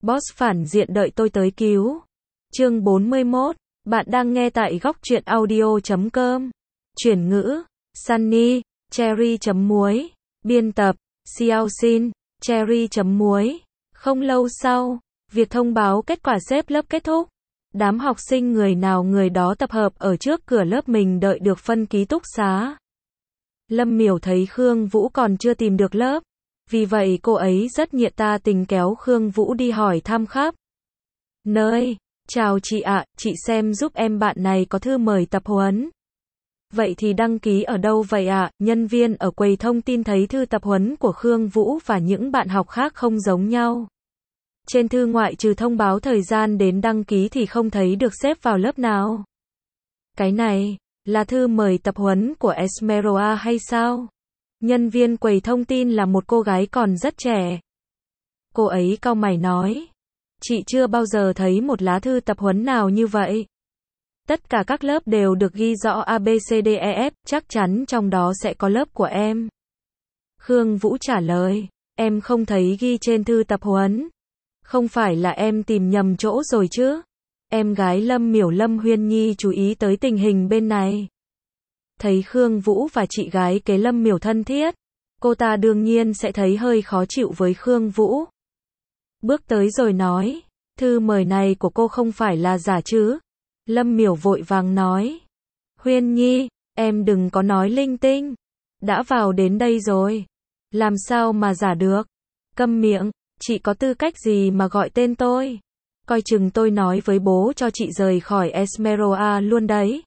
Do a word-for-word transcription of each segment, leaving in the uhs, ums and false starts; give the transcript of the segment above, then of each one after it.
Boss phản diện đợi tôi tới cứu. Chương bốn mươi mốt. Bạn đang nghe tại góc truyện audio chấm com. Chuyển ngữ. Sunny. Cherry chấm muối. Biên tập. Xiao Xin. Cherry chấm muối. Không lâu sau, việc thông báo kết quả xếp lớp kết thúc. Đám học sinh người nào người đó tập hợp ở trước cửa lớp mình đợi được phân ký túc xá. Lâm Miểu thấy Khương Vũ còn chưa tìm được lớp. Vì vậy cô ấy rất nhiệt ta tình kéo Khương Vũ đi hỏi thăm khắp nơi. Chào chị ạ, chị xem giúp em bạn này có thư mời tập huấn. Vậy thì đăng ký ở đâu vậy ạ? Nhân viên ở quầy thông tin thấy thư tập huấn của Khương Vũ và những bạn học khác không giống nhau. Trên thư ngoại trừ thông báo thời gian đến đăng ký thì không thấy được xếp vào lớp nào. Cái này, là thư mời tập huấn của Esmeralda hay sao? Nhân viên quầy thông tin là một cô gái còn rất trẻ. Cô ấy cau mày nói. Chị chưa bao giờ thấy một lá thư tập huấn nào như vậy. Tất cả các lớp đều được ghi rõ A B C D E F, chắc chắn trong đó sẽ có lớp của em. Khương Vũ trả lời, em không thấy ghi trên thư tập huấn. Không phải là em tìm nhầm chỗ rồi chứ? Em gái Lâm Miểu Lâm Huyên Nhi chú ý tới tình hình bên này. Thấy Khương Vũ và chị gái kế Lâm Miểu thân thiết, cô ta đương nhiên sẽ thấy hơi khó chịu với Khương Vũ. Bước tới rồi nói, thư mời này của cô không phải là giả chứ? Lâm Miểu vội vàng nói, Huyên Nhi, em đừng có nói linh tinh. Đã vào đến đây rồi, làm sao mà giả được? Câm miệng, chị có tư cách gì mà gọi tên tôi? Coi chừng tôi nói với bố cho chị rời khỏi Esmeralda luôn đấy.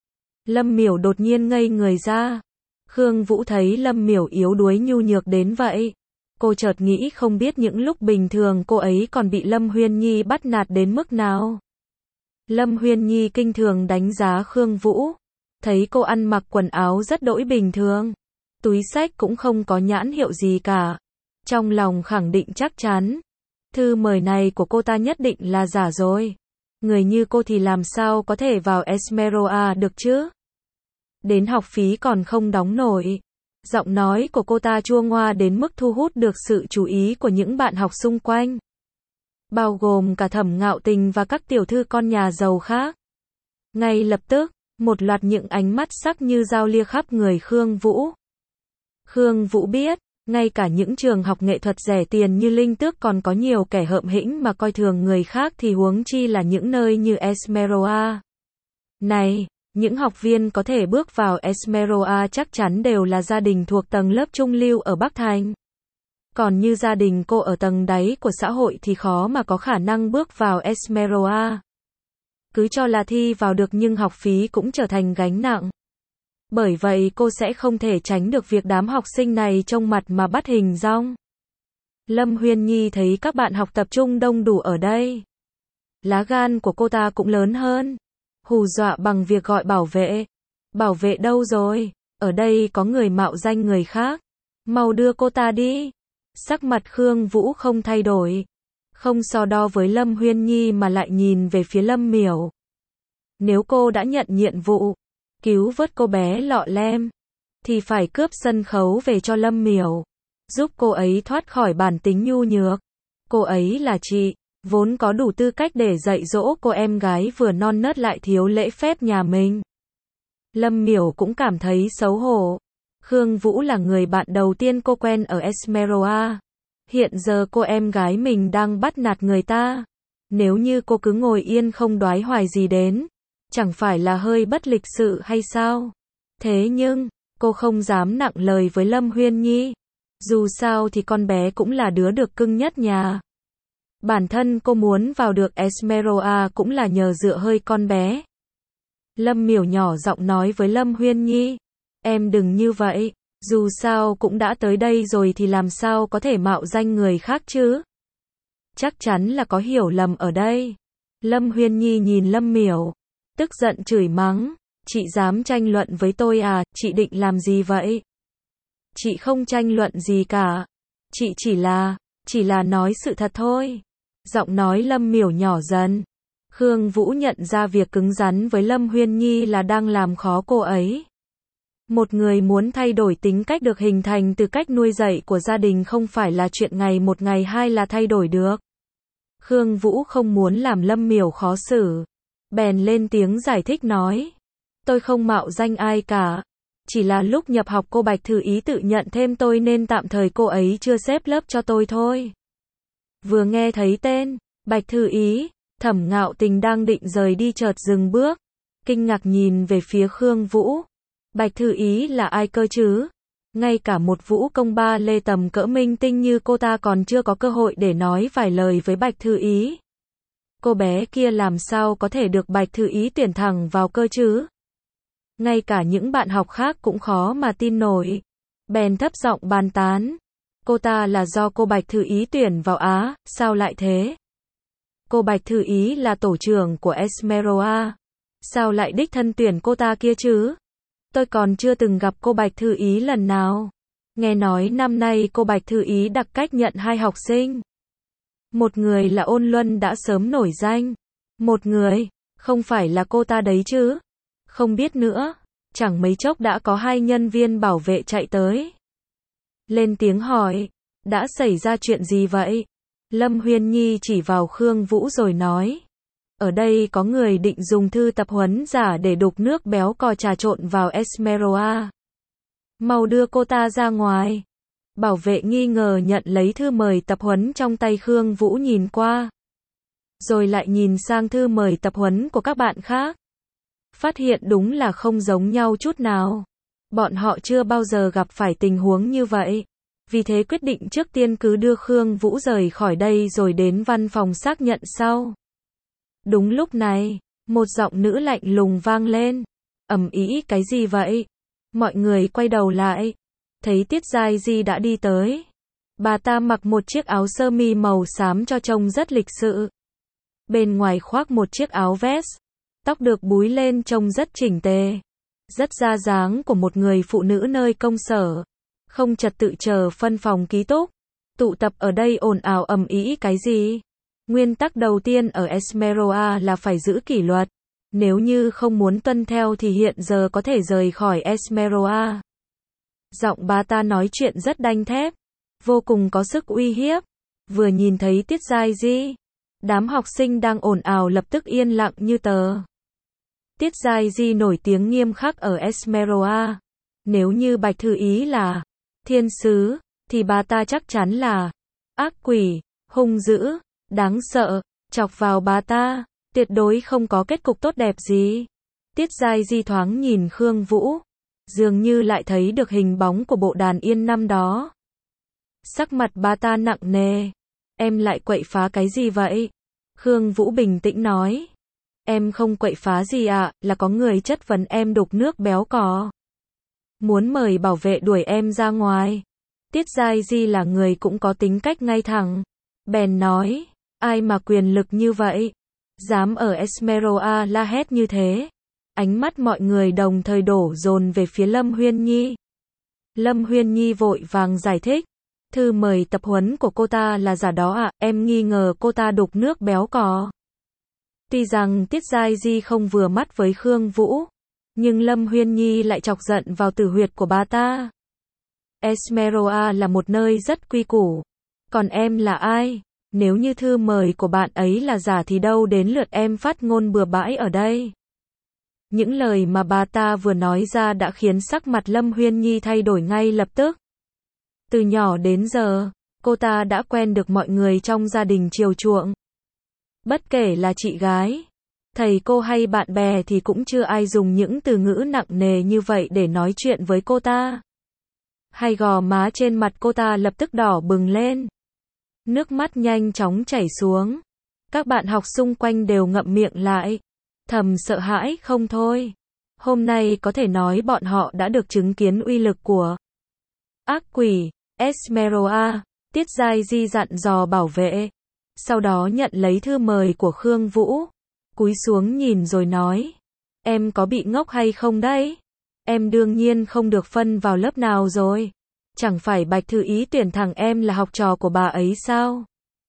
Lâm Miểu đột nhiên ngây người ra. Khương Vũ thấy Lâm Miểu yếu đuối nhu nhược đến vậy. Cô chợt nghĩ không biết những lúc bình thường cô ấy còn bị Lâm Huyên Nhi bắt nạt đến mức nào. Lâm Huyên Nhi kinh thường đánh giá Khương Vũ. Thấy cô ăn mặc quần áo rất đỗi bình thường. Túi xách cũng không có nhãn hiệu gì cả. Trong lòng khẳng định chắc chắn. Thư mời này của cô ta nhất định là giả rồi. Người như cô thì làm sao có thể vào Esmeralda được chứ? Đến học phí còn không đóng nổi. Giọng nói của cô ta chua ngoa đến mức thu hút được sự chú ý của những bạn học xung quanh. Bao gồm cả Thẩm Ngạo Tình và các tiểu thư con nhà giàu khác. Ngay lập tức, một loạt những ánh mắt sắc như dao lia khắp người Khương Vũ. Khương Vũ biết, ngay cả những trường học nghệ thuật rẻ tiền như Linh Tước còn có nhiều kẻ hợm hĩnh mà coi thường người khác thì huống chi là những nơi như Esmeralda. Này, những học viên có thể bước vào Esmeralda chắc chắn đều là gia đình thuộc tầng lớp trung lưu ở Bắc Thành. Còn như gia đình cô ở tầng đáy của xã hội thì khó mà có khả năng bước vào Esmeralda. Cứ cho là thi vào được nhưng học phí cũng trở thành gánh nặng. Bởi vậy cô sẽ không thể tránh được việc đám học sinh này trông mặt mà bắt hình dong. Lâm Huyên Nhi thấy các bạn học tập trung đông đủ ở đây. Lá gan của cô ta cũng lớn hơn. Hù dọa bằng việc gọi bảo vệ. Bảo vệ đâu rồi? Ở đây có người mạo danh người khác. Mau đưa cô ta đi. Sắc mặt Khương Vũ không thay đổi. Không so đo với Lâm Huyên Nhi mà lại nhìn về phía Lâm Miểu. Nếu cô đã nhận nhiệm vụ cứu vớt cô bé lọ lem, thì phải cướp sân khấu về cho Lâm Miểu. Giúp cô ấy thoát khỏi bản tính nhu nhược. Cô ấy là chị, vốn có đủ tư cách để dạy dỗ cô em gái vừa non nớt lại thiếu lễ phép nhà mình. Lâm Miểu cũng cảm thấy xấu hổ. Khương Vũ là người bạn đầu tiên cô quen ở Esmeralda. Hiện giờ cô em gái mình đang bắt nạt người ta. Nếu như cô cứ ngồi yên không đoái hoài gì đến, chẳng phải là hơi bất lịch sự hay sao? Thế nhưng, cô không dám nặng lời với Lâm Huyên Nhi. Dù sao thì con bé cũng là đứa được cưng nhất nhà. Bản thân cô muốn vào được Esmeralda cũng là nhờ dựa hơi con bé. Lâm Miểu nhỏ giọng nói với Lâm Huyên Nhi. Em đừng như vậy, dù sao cũng đã tới đây rồi thì làm sao có thể mạo danh người khác chứ? Chắc chắn là có hiểu lầm ở đây. Lâm Huyên Nhi nhìn Lâm Miểu, tức giận chửi mắng. Chị dám tranh luận với tôi à, chị định làm gì vậy? Chị không tranh luận gì cả. Chị chỉ là, chỉ là nói sự thật thôi. Giọng nói Lâm Miểu nhỏ dần. Khương Vũ nhận ra việc cứng rắn với Lâm Huyên Nhi là đang làm khó cô ấy. Một người muốn thay đổi tính cách được hình thành từ cách nuôi dạy của gia đình không phải là chuyện ngày một ngày hai là thay đổi được. Khương Vũ không muốn làm Lâm Miểu khó xử, bèn lên tiếng giải thích nói. Tôi không mạo danh ai cả. Chỉ là lúc nhập học cô Bạch Thư Ý tự nhận thêm tôi nên tạm thời cô ấy chưa xếp lớp cho tôi thôi. Vừa nghe thấy tên Bạch Thư Ý, Thẩm Ngạo Tình đang định rời đi chợt dừng bước, kinh ngạc nhìn về phía Khương Vũ. Bạch Thư Ý là ai cơ chứ? Ngay cả một vũ công ba lê tầm cỡ minh tinh như cô ta còn chưa có cơ hội để nói vài lời với Bạch Thư Ý. Cô bé kia làm sao có thể được Bạch Thư Ý tuyển thẳng vào cơ chứ? Ngay cả những bạn học khác cũng khó mà tin nổi. Bèn thấp giọng bàn tán. Cô ta là do cô Bạch Thư Ý tuyển vào á, sao lại thế? Cô Bạch Thư Ý là tổ trưởng của Esmeralda. Sao lại đích thân tuyển cô ta kia chứ? Tôi còn chưa từng gặp cô Bạch Thư Ý lần nào. Nghe nói năm nay cô Bạch Thư Ý đặc cách nhận hai học sinh. Một người là Ôn Luân đã sớm nổi danh. Một người, không phải là cô ta đấy chứ? Không biết nữa, chẳng mấy chốc đã có hai nhân viên bảo vệ chạy tới. Lên tiếng hỏi, đã xảy ra chuyện gì vậy? Lâm Huyên Nhi chỉ vào Khương Vũ rồi nói. Ở đây có người định dùng thư tập huấn giả để đục nước béo cò trà trộn vào Esmeralda. Mau đưa cô ta ra ngoài. Bảo vệ nghi ngờ nhận lấy thư mời tập huấn trong tay Khương Vũ nhìn qua. Rồi lại nhìn sang thư mời tập huấn của các bạn khác. Phát hiện đúng là không giống nhau chút nào. Bọn họ chưa bao giờ gặp phải tình huống như vậy. Vì thế quyết định trước tiên cứ đưa Khương Vũ rời khỏi đây rồi đến văn phòng xác nhận sau. Đúng lúc này, một giọng nữ lạnh lùng vang lên. Ầm ĩ cái gì vậy? Mọi người quay đầu lại. Thấy Tiết Giai Di đã đi tới. Bà ta mặc một chiếc áo sơ mi màu xám cho trông rất lịch sự. Bên ngoài khoác một chiếc áo vest. Tóc được búi lên trông rất chỉnh tề. Rất ra dáng của một người phụ nữ nơi công sở. Không trật tự chờ phân phòng ký túc. Tụ tập ở đây ồn ào ầm ĩ cái gì? Nguyên tắc đầu tiên ở Esmeralda là phải giữ kỷ luật. Nếu như không muốn tuân theo thì hiện giờ có thể rời khỏi Esmeralda. Giọng bà ta nói chuyện rất đanh thép, vô cùng có sức uy hiếp. Vừa nhìn thấy Tiết Giai Di, đám học sinh đang ồn ào lập tức yên lặng như tờ. Tiết Giai Di nổi tiếng nghiêm khắc ở Esmeralda. Nếu như Bạch Thư Ý là thiên sứ, thì bà ta chắc chắn là ác quỷ, hung dữ, đáng sợ. Chọc vào bà ta, tuyệt đối không có kết cục tốt đẹp gì. Tiết Giai Di thoáng nhìn Khương Vũ, dường như lại thấy được hình bóng của bộ đàn yên năm đó. Sắc mặt bà ta nặng nề. Em lại quậy phá cái gì vậy? Khương Vũ bình tĩnh nói. Em không quậy phá gì ạ, à, là có người chất vấn em đục nước béo cò. Muốn mời bảo vệ đuổi em ra ngoài. Tiết Giai Di là người cũng có tính cách ngay thẳng. Bèn nói, ai mà quyền lực như vậy? Dám ở Esmeralda la hét như thế. Ánh mắt mọi người đồng thời đổ dồn về phía Lâm Huyên Nhi. Lâm Huyên Nhi vội vàng giải thích. Thư mời tập huấn của cô ta là giả đó ạ, à, em nghi ngờ cô ta đục nước béo cò. Tuy rằng Tiết Giai Di không vừa mắt với Khương Vũ, nhưng Lâm Huyên Nhi lại chọc giận vào tử huyệt của bà ta. Esmeralda là một nơi rất quy củ. Còn em là ai? Nếu như thư mời của bạn ấy là giả thì đâu đến lượt em phát ngôn bừa bãi ở đây. Những lời mà bà ta vừa nói ra đã khiến sắc mặt Lâm Huyên Nhi thay đổi ngay lập tức. Từ nhỏ đến giờ, cô ta đã quen được mọi người trong gia đình chiều chuộng. Bất kể là chị gái, thầy cô hay bạn bè thì cũng chưa ai dùng những từ ngữ nặng nề như vậy để nói chuyện với cô ta. Hai gò má trên mặt cô ta lập tức đỏ bừng lên. Nước mắt nhanh chóng chảy xuống. Các bạn học xung quanh đều ngậm miệng lại. Thầm sợ hãi không thôi. Hôm nay có thể nói bọn họ đã được chứng kiến uy lực của ác quỷ, Esmeralda. Tiết Giai Di dặn dò bảo vệ. Sau đó nhận lấy thư mời của Khương Vũ. Cúi xuống nhìn rồi nói. Em có bị ngốc hay không đấy? Em đương nhiên không được phân vào lớp nào rồi. Chẳng phải Bạch Thư Ý tuyển thẳng em là học trò của bà ấy sao?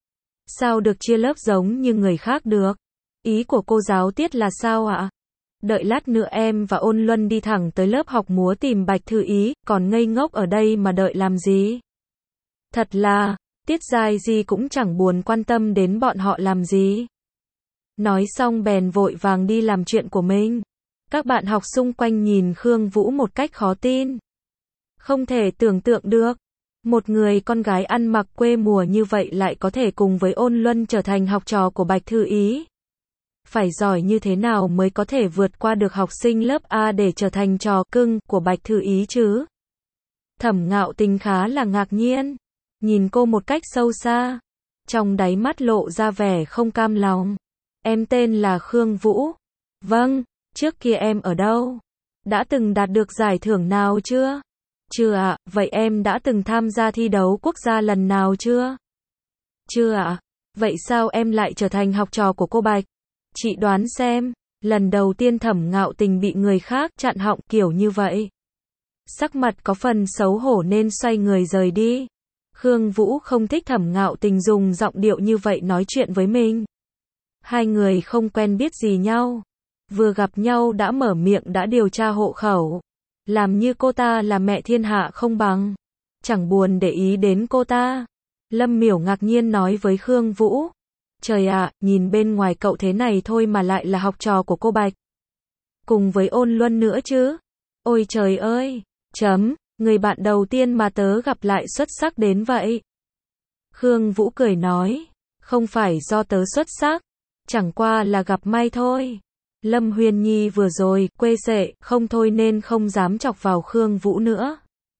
Sao được chia lớp giống như người khác được? Ý của cô giáo Tiết là sao ạ? Đợi lát nữa em và Ôn Luân đi thẳng tới lớp học múa tìm Bạch Thư Ý, còn ngây ngốc ở đây mà đợi làm gì? Thật là, Tiết Giai Di cũng chẳng buồn quan tâm đến bọn họ làm gì. Nói xong bèn vội vàng đi làm chuyện của mình. Các bạn học xung quanh nhìn Khương Vũ một cách khó tin. Không thể tưởng tượng được. Một người con gái ăn mặc quê mùa như vậy lại có thể cùng với Ôn Luân trở thành học trò của Bạch Thư Ý. Phải giỏi như thế nào mới có thể vượt qua được học sinh lớp A để trở thành trò cưng của Bạch Thư Ý chứ? Thẩm Ngạo Tình khá là ngạc nhiên. Nhìn cô một cách sâu xa. Trong đáy mắt lộ ra vẻ không cam lòng. Em tên là Khương Vũ. Vâng, trước kia em ở đâu? Đã từng đạt được giải thưởng nào chưa? Chưa ạ, vậy em đã từng tham gia thi đấu quốc gia lần nào chưa? Chưa ạ, vậy sao em lại trở thành học trò của cô Bạch? Chị đoán xem, lần đầu tiên Thẩm Ngạo Tình bị người khác chặn họng kiểu như vậy. Sắc mặt có phần xấu hổ nên xoay người rời đi. Khương Vũ không thích Thẩm Ngạo Tình dùng giọng điệu như vậy nói chuyện với mình. Hai người không quen biết gì nhau. Vừa gặp nhau đã mở miệng đã điều tra hộ khẩu. Làm như cô ta là mẹ thiên hạ không bằng. Chẳng buồn để ý đến cô ta. Lâm Miểu ngạc nhiên nói với Khương Vũ. Trời ạ, nhìn bên ngoài cậu thế này thôi mà lại là học trò của cô Bạch. Cùng với Ôn Luân nữa chứ. Ôi trời ơi, chấm, người bạn đầu tiên mà tớ gặp lại xuất sắc đến vậy. Khương Vũ cười nói, không phải do tớ xuất sắc, chẳng qua là gặp may thôi. Lâm Huyền Nhi vừa rồi, quê sệ, không thôi nên không dám chọc vào Khương Vũ nữa.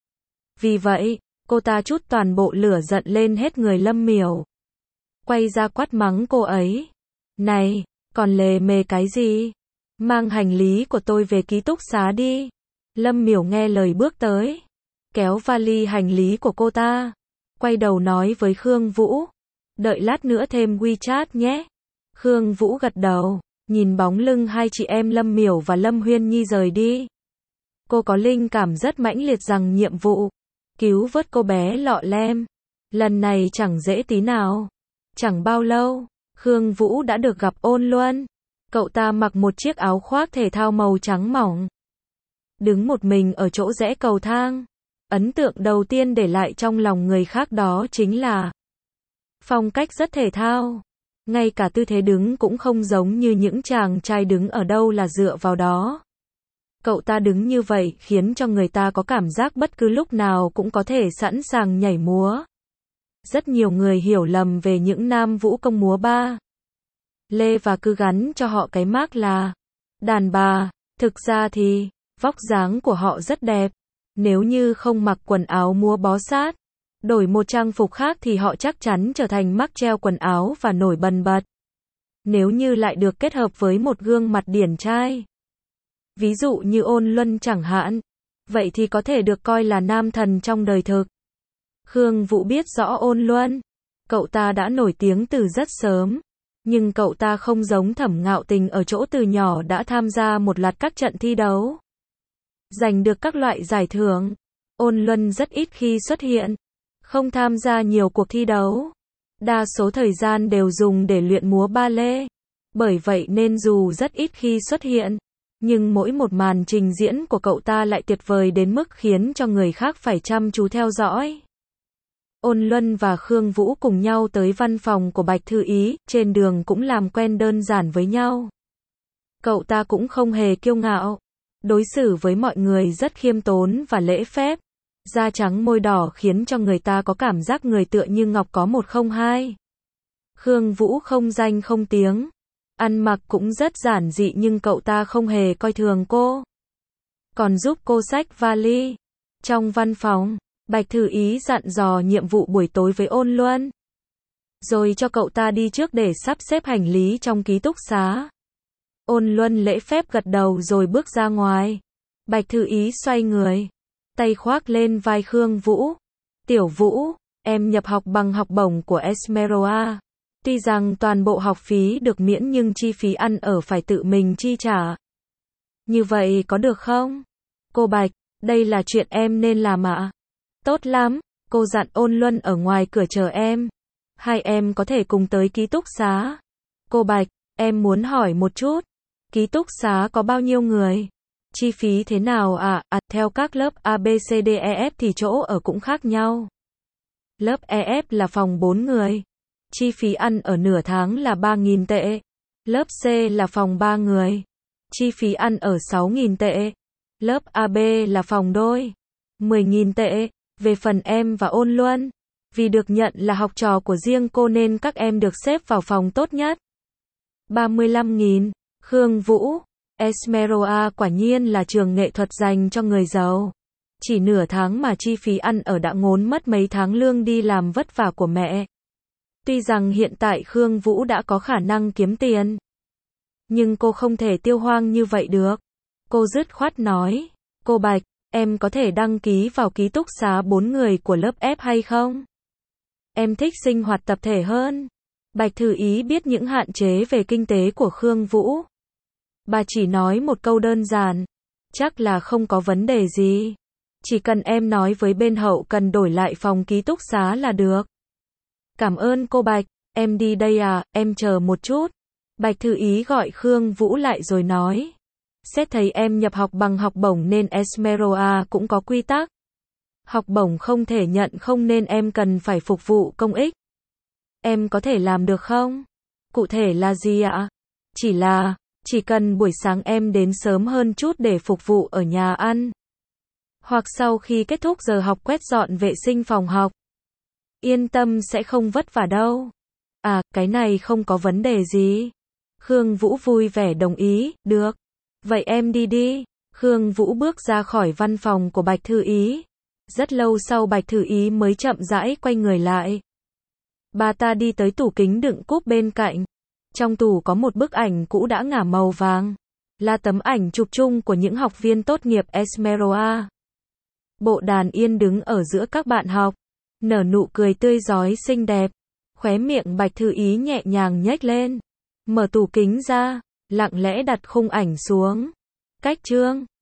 Vì vậy, cô ta trút toàn bộ lửa giận lên hết người Lâm Miểu. Quay ra quát mắng cô ấy. Này, còn lề mề cái gì? Mang hành lý của tôi về ký túc xá đi. Lâm Miểu nghe lời bước tới. Kéo vali hành lý của cô ta. Quay đầu nói với Khương Vũ. Đợi lát nữa thêm WeChat nhé. Khương Vũ gật đầu. Nhìn bóng lưng hai chị em Lâm Miểu và Lâm Huyên Nhi rời đi. Cô có linh cảm rất mãnh liệt rằng nhiệm vụ cứu vớt cô bé lọ lem lần này chẳng dễ tí nào. Chẳng bao lâu, Khương Vũ đã được gặp Ôn Luân. Cậu ta mặc một chiếc áo khoác thể thao màu trắng mỏng. Đứng một mình ở chỗ rẽ cầu thang. Ấn tượng đầu tiên để lại trong lòng người khác đó chính là phong cách rất thể thao. Ngay cả tư thế đứng cũng không giống như những chàng trai đứng ở đâu là dựa vào đó. Cậu ta đứng như vậy khiến cho người ta có cảm giác bất cứ lúc nào cũng có thể sẵn sàng nhảy múa. Rất nhiều người hiểu lầm về những nam vũ công múa ba lê và cứ gắn cho họ cái mác là đàn bà. Thực ra thì, vóc dáng của họ rất đẹp. Nếu như không mặc quần áo múa bó sát, đổi một trang phục khác thì họ chắc chắn trở thành mác treo quần áo và nổi bần bật. Nếu như lại được kết hợp với một gương mặt điển trai, ví dụ như Ôn Luân chẳng hạn, vậy thì có thể được coi là nam thần trong đời thực. Khương Vũ biết rõ Ôn Luân. Cậu ta đã nổi tiếng từ rất sớm. Nhưng cậu ta không giống Thẩm Ngạo Tình ở chỗ từ nhỏ đã tham gia một loạt các trận thi đấu. Giành được các loại giải thưởng. Ôn Luân rất ít khi xuất hiện. Không tham gia nhiều cuộc thi đấu. Đa số thời gian đều dùng để luyện múa ba lê. Bởi vậy nên dù rất ít khi xuất hiện, nhưng mỗi một màn trình diễn của cậu ta lại tuyệt vời đến mức khiến cho người khác phải chăm chú theo dõi. Ôn Luân và Khương Vũ cùng nhau tới văn phòng của Bạch Thư Ý, trên đường cũng làm quen đơn giản với nhau. Cậu ta cũng không hề kiêu ngạo, đối xử với mọi người rất khiêm tốn và lễ phép. Da trắng môi đỏ khiến cho người ta có cảm giác người tựa như ngọc có một không hai. Khương Vũ không danh không tiếng, ăn mặc cũng rất giản dị nhưng cậu ta không hề coi thường cô. Còn giúp cô xách vali. Trong văn phòng, Bạch Thư Ý dặn dò nhiệm vụ buổi tối với Ôn Luân. Rồi cho cậu ta đi trước để sắp xếp hành lý trong ký túc xá. Ôn Luân lễ phép gật đầu rồi bước ra ngoài. Bạch Thư Ý xoay người, tay khoác lên vai Khương Vũ. Tiểu Vũ, em nhập học bằng học bổng của Esmeralda. Tuy rằng toàn bộ học phí được miễn nhưng chi phí ăn ở phải tự mình chi trả. Như vậy có được không? Cô Bạch, đây là chuyện em nên làm ạ. Tốt lắm, cô dặn Ôn Luân ở ngoài cửa chờ em. Hai em có thể cùng tới ký túc xá. Cô Bạch, em muốn hỏi một chút. Ký túc xá có bao nhiêu người? Chi phí thế nào ạ? À? À, theo các lớp A B C D E F thì chỗ ở cũng khác nhau. Lớp E F là phòng bốn người. Chi phí ăn ở nửa tháng là ba nghìn tệ. Lớp C là phòng ba người. Chi phí ăn ở sáu nghìn tệ. Lớp A B là phòng đôi. mười nghìn tệ. Về phần em và Ôn Luân, vì được nhận là học trò của riêng cô nên các em được xếp vào phòng tốt nhất. ba mươi lăm nghìn. Khương Vũ. Esmeralda quả nhiên là trường nghệ thuật dành cho người giàu. Chỉ nửa tháng mà chi phí ăn ở đã ngốn mất mấy tháng lương đi làm vất vả của mẹ. Tuy rằng hiện tại Khương Vũ đã có khả năng kiếm tiền, nhưng cô không thể tiêu hoang như vậy được. Cô dứt khoát nói, cô Bạch, em có thể đăng ký vào ký túc xá bốn người của lớp F hay không? Em thích sinh hoạt tập thể hơn. Bạch Thư Ý biết những hạn chế về kinh tế của Khương Vũ. Bà chỉ nói một câu đơn giản, chắc là không có vấn đề gì. Chỉ cần em nói với bên hậu cần đổi lại phòng ký túc xá là được. Cảm ơn cô Bạch, em đi đây à, em chờ một chút. Bạch Thư Ý gọi Khương Vũ lại rồi nói. Xét thấy em nhập học bằng học bổng nên Esmeralda cũng có quy tắc. Học bổng không thể nhận không nên em cần phải phục vụ công ích. Em có thể làm được không? Cụ thể là gì ạ? Chỉ là, chỉ cần buổi sáng em đến sớm hơn chút để phục vụ ở nhà ăn. Hoặc sau khi kết thúc giờ học quét dọn vệ sinh phòng học. Yên tâm sẽ không vất vả đâu. À, cái này không có vấn đề gì. Khương Vũ vui vẻ đồng ý, được. Vậy em đi đi. Khương Vũ bước ra khỏi văn phòng của Bạch Thư Ý. Rất lâu sau Bạch Thư Ý mới chậm rãi quay người lại. Bà ta đi tới tủ kính đựng cúp bên cạnh. Trong tủ có một bức ảnh cũ đã ngả màu vàng. Là tấm ảnh chụp chung của những học viên tốt nghiệp Esmeralda. Bộ đàn yên đứng ở giữa các bạn học. Nở nụ cười tươi rói xinh đẹp. Khóe miệng Bạch Thư Ý nhẹ nhàng nhếch lên. Mở tủ kính ra. Lặng lẽ đặt khung ảnh xuống. Cách chương